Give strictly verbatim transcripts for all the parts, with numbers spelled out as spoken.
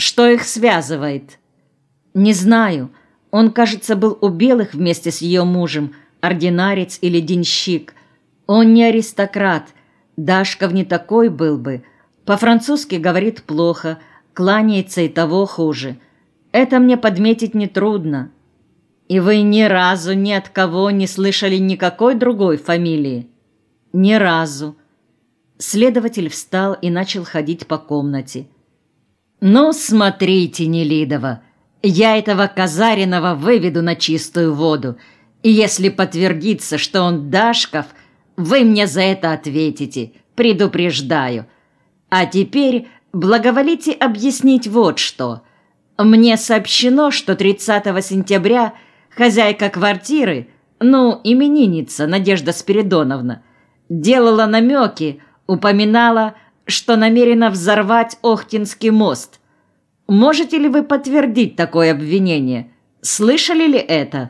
Что их связывает? Не знаю. Он, кажется, был у белых вместе с ее мужем, ординарец или денщик. Он не аристократ. Дашков не такой был бы. По-французски говорит плохо, кланяется и того хуже. Это мне подметить нетрудно. И вы ни разу ни от кого не слышали никакой другой фамилии? Ни разу. Следователь встал и начал ходить по комнате. «Ну, смотрите, Нелидова, я этого Казаринова выведу на чистую воду, и если подтвердится, что он Дашков, вы мне за это ответите, предупреждаю. А теперь благоволите объяснить вот что. Мне сообщено, что тридцатого сентября хозяйка квартиры, ну, именинница Надежда Спиридоновна, делала намеки, упоминала, что намерена взорвать Охтинский мост. Можете ли вы подтвердить такое обвинение? Слышали ли это?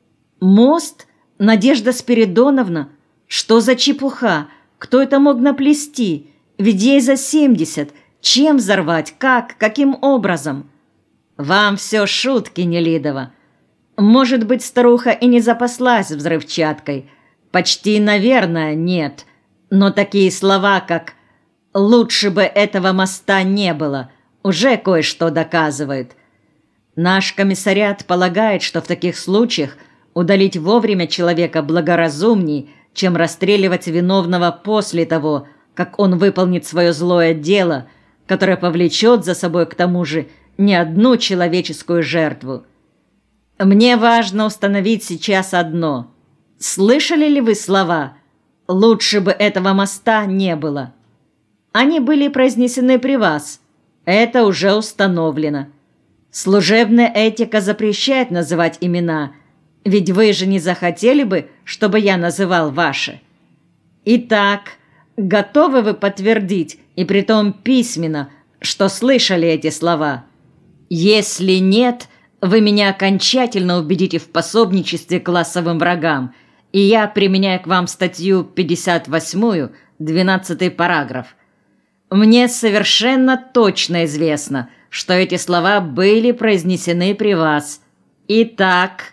Мост? Надежда Спиридоновна? Что за чепуха? Кто это мог наплести? Ведь ей за семьдесят. Чем взорвать? Как? Каким образом? Вам все шутки, Нелидова. Может быть, старуха и не запаслась взрывчаткой. Почти, наверное, нет. Но такие слова, как «лучше бы этого моста не было», уже кое-что доказывают. Наш комиссариат полагает, что в таких случаях удалить вовремя человека благоразумней, чем расстреливать виновного после того, как он выполнит свое злое дело, которое повлечет за собой к тому же не одну человеческую жертву. Мне важно установить сейчас одно. Слышали ли вы слова «лучше бы этого моста не было»? Они были произнесены при вас. Это уже установлено. Служебная этика запрещает называть имена, ведь вы же не захотели бы, чтобы я называл ваши. Итак, готовы вы подтвердить, и притом письменно, что слышали эти слова? Если нет, вы меня окончательно убедите в пособничестве классовым врагам, и я применяю к вам статью пятьдесят восьмую, двенадцатый параграф. Мне совершенно точно известно, что эти слова были произнесены при вас. Итак,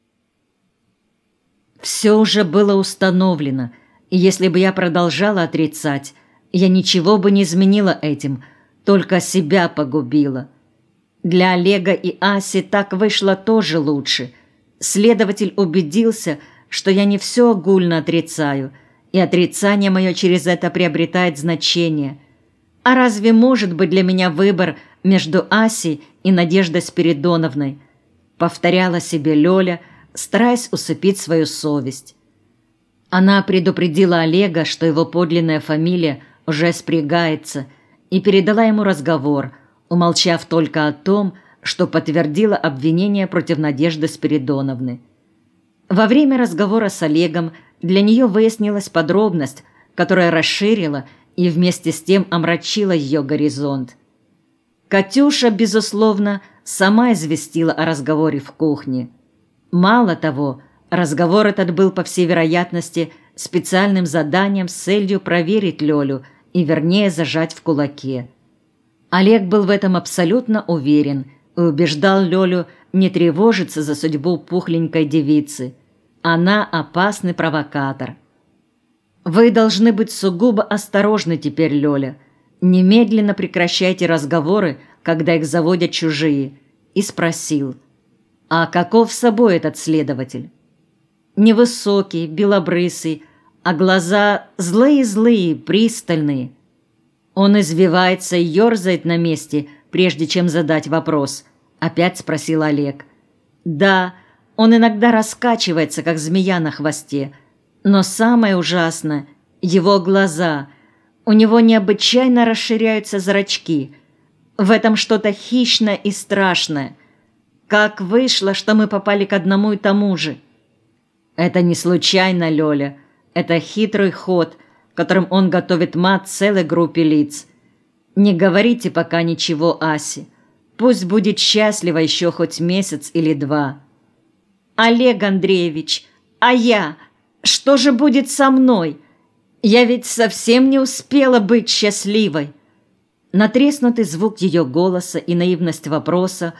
все уже было установлено, и если бы я продолжала отрицать, я ничего бы не изменила этим, только себя погубила. Для Олега и Аси так вышло тоже лучше. Следователь убедился, что я не все огульно отрицаю, и отрицание мое через это приобретает значение. А разве может быть для меня выбор между Асей и Надеждой Спиридоновной? Повторяла себе Лёля, стараясь усыпить свою совесть. Она предупредила Олега, что его подлинная фамилия уже спрягается, и передала ему разговор, умолчав только о том, что подтвердила обвинение против Надежды Спиридоновны. Во время разговора с Олегом для нее выяснилась подробность, которая расширила и вместе с тем омрачила ее горизонт. Катюша, безусловно, сама известила о разговоре в кухне. Мало того, разговор этот был, по всей вероятности, специальным заданием с целью проверить Лёлю и, вернее, зажать в кулаке. Олег был в этом абсолютно уверен и убеждал Лёлю не тревожиться за судьбу пухленькой девицы. Она опасный провокатор. «Вы должны быть сугубо осторожны теперь, Лёля. Немедленно прекращайте разговоры, когда их заводят чужие». И спросил: «А каков собой этот следователь?» Невысокий, белобрысый, а глаза злые-злые, пристальные. Он извивается и ерзает на месте, прежде чем задать вопрос. Опять спросил Олег. «Да, он иногда раскачивается, как змея на хвосте. Но самое ужасное – его глаза. У него необычайно расширяются зрачки. В этом что-то хищное и страшное. Как вышло, что мы попали к одному и тому же?» «Это не случайно, Лёля. Это хитрый ход, которым он готовит мат целой группе лиц. Не говорите пока ничего Асе. Пусть будет счастлива еще хоть месяц или два». «Олег Андреевич, а я? Что же будет со мной? Я ведь совсем не успела быть счастливой». Натреснутый звук ее голоса и наивность вопроса